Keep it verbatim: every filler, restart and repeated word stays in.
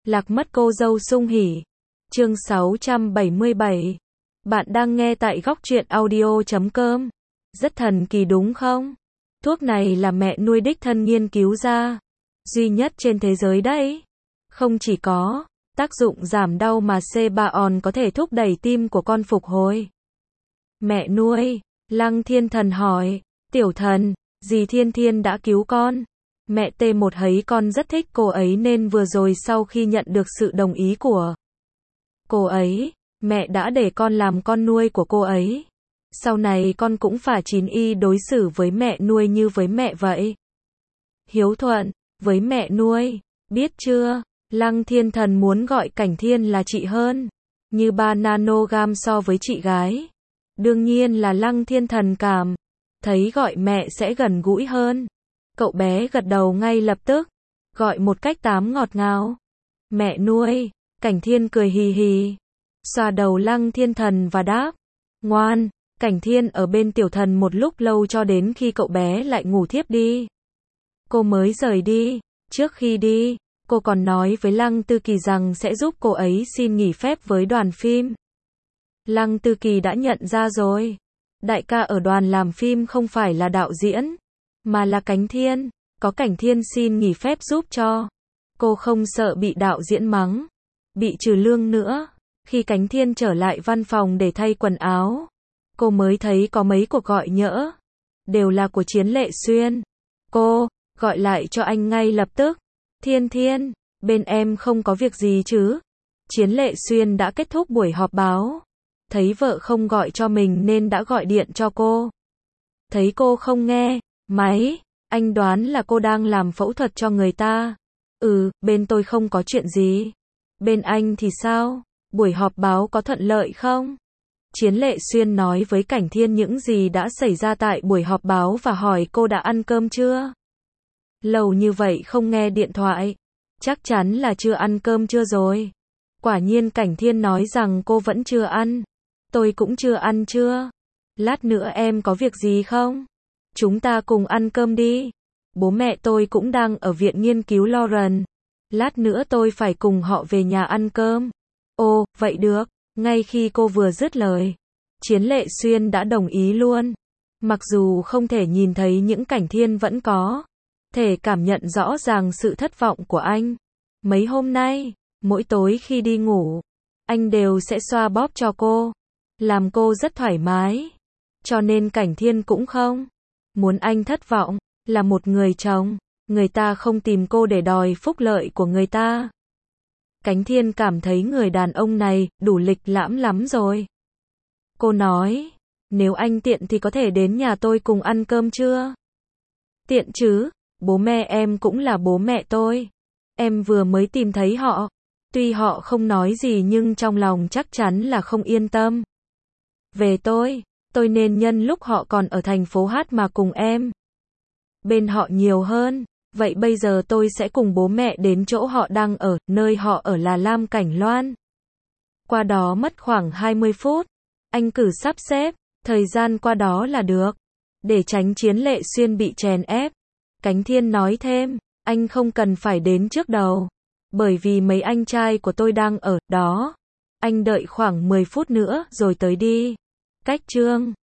Lạc mất cô dâu sung hỉ. Chương sáu trăm bảy mươi bảy. Bạn đang nghe tại góc truyện audio chấm com. Rất thần kỳ đúng không? Thuốc này là mẹ nuôi đích thân nghiên cứu ra. Duy nhất trên thế giới đấy. Không chỉ có tác dụng giảm đau mà C ba on có thể thúc đẩy tim của con phục hồi. Mẹ nuôi, Lăng Thiên Thần hỏi, tiểu thần, dì Thiên Thiên đã cứu con. Mẹ T một thấy con rất thích cô ấy nên vừa rồi sau khi nhận được sự đồng ý của cô ấy, mẹ đã để con làm con nuôi của cô ấy. Sau này con cũng phải chín y đối xử với mẹ nuôi như với mẹ vậy. Hiếu thuận, với mẹ nuôi, biết chưa? Lăng Thiên Thần muốn gọi Cảnh Thiên là chị hơn, như ba nanogam so với chị gái. Đương nhiên là Lăng Thiên Thần cảm thấy gọi mẹ sẽ gần gũi hơn. Cậu bé gật đầu ngay lập tức, gọi một cách tám ngọt ngào. Mẹ nuôi, Cảnh Thiên cười hì hì, xoa đầu Lăng Thiên Thần và đáp, ngoan. Cảnh Thiên ở bên tiểu thần một lúc lâu cho đến khi cậu bé lại ngủ thiếp đi. Cô mới rời đi, trước khi đi, cô còn nói với Lăng Tư Kỳ rằng sẽ giúp cô ấy xin nghỉ phép với đoàn phim. Lăng Tư Kỳ đã nhận ra rồi, đại ca ở đoàn làm phim không phải là đạo diễn, mà là Cảnh Thiên, có Cảnh Thiên xin nghỉ phép giúp cho. Cô không sợ bị đạo diễn mắng, bị trừ lương nữa. Khi Cảnh Thiên trở lại văn phòng để thay quần áo, cô mới thấy có mấy cuộc gọi nhỡ, đều là của Chiến Lệ Xuyên. Cô gọi lại cho anh ngay lập tức. Thiên Thiên, bên em không có việc gì chứ? Chiến Lệ Xuyên đã kết thúc buổi họp báo, thấy vợ không gọi cho mình nên đã gọi điện cho cô. Thấy cô không nghe máy, anh đoán là cô đang làm phẫu thuật cho người ta. Ừ, bên tôi không có chuyện gì. Bên anh thì sao? Buổi họp báo có thuận lợi không? Chiến Lệ Xuyên nói với Cảnh Thiên những gì đã xảy ra tại buổi họp báo và hỏi cô đã ăn cơm chưa? Lâu như vậy không nghe điện thoại, chắc chắn là chưa ăn cơm chưa rồi. Quả nhiên Cảnh Thiên nói rằng cô vẫn chưa ăn. Tôi cũng chưa ăn chưa. Lát nữa em có việc gì không? Chúng ta cùng ăn cơm đi. Bố mẹ tôi cũng đang ở viện nghiên cứu Lauren. Lát nữa tôi phải cùng họ về nhà ăn cơm. Ồ, vậy được. Ngay khi cô vừa dứt lời, Chiến Lệ Xuyên đã đồng ý luôn. Mặc dù không thể nhìn thấy những Cảnh Thiên vẫn có thể cảm nhận rõ ràng sự thất vọng của anh. Mấy hôm nay, mỗi tối khi đi ngủ, anh đều sẽ xoa bóp cho cô, làm cô rất thoải mái. Cho nên Cảnh Thiên cũng không muốn anh thất vọng. Là một người chồng, người ta không tìm cô để đòi phúc lợi của người ta. Cảnh Thiên cảm thấy người đàn ông này đủ lịch lãm lắm rồi. Cô nói, nếu anh tiện thì có thể đến nhà tôi cùng ăn cơm chưa? Tiện chứ, bố mẹ em cũng là bố mẹ tôi. Em vừa mới tìm thấy họ. Tuy họ không nói gì nhưng trong lòng chắc chắn là không yên tâm. Về tôi, tôi nên nhân lúc họ còn ở thành phố Hát mà cùng em. Bên họ nhiều hơn. Vậy bây giờ tôi sẽ cùng bố mẹ đến chỗ họ đang ở, nơi họ ở là Lam Cảnh Loan. Qua đó mất khoảng hai mươi phút. Anh cử sắp xếp thời gian qua đó là được, để tránh Chiến Lệ Xuyên bị chèn ép. Cảnh Thiên nói thêm, anh không cần phải đến trước đầu, bởi vì mấy anh trai của tôi đang ở đó. Anh đợi khoảng mười phút nữa rồi tới đi. Cách Trương